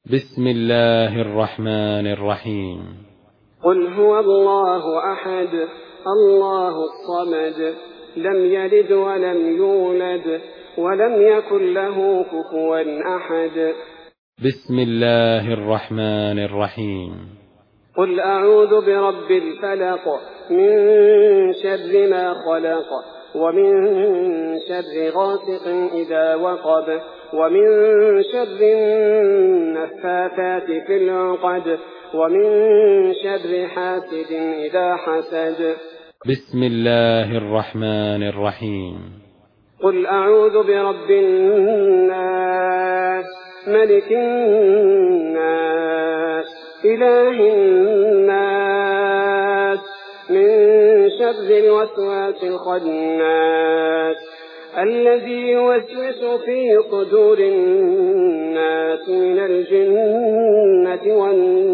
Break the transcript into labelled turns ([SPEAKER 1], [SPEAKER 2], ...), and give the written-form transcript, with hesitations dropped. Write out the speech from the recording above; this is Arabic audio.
[SPEAKER 1] بسم الله الرحمن الرحيم.
[SPEAKER 2] قل هو الله أحد الله الصمد لم يلد ولم يولد ولم يكن له كفوا أحد.
[SPEAKER 1] بسم الله الرحمن الرحيم.
[SPEAKER 2] قل أعوذ برب الفلق من شر ما خلق ومن شر غاسق إذا وقب ومن شر النفاثات في العقد ومن شر حاسد إذا حسد.
[SPEAKER 1] بسم الله الرحمن الرحيم.
[SPEAKER 2] قل أعوذ برب الناس ملك الناس إله الناس من شر الوسواس الخناس الذي يوسوس في صدور الناس من الجنة والناس.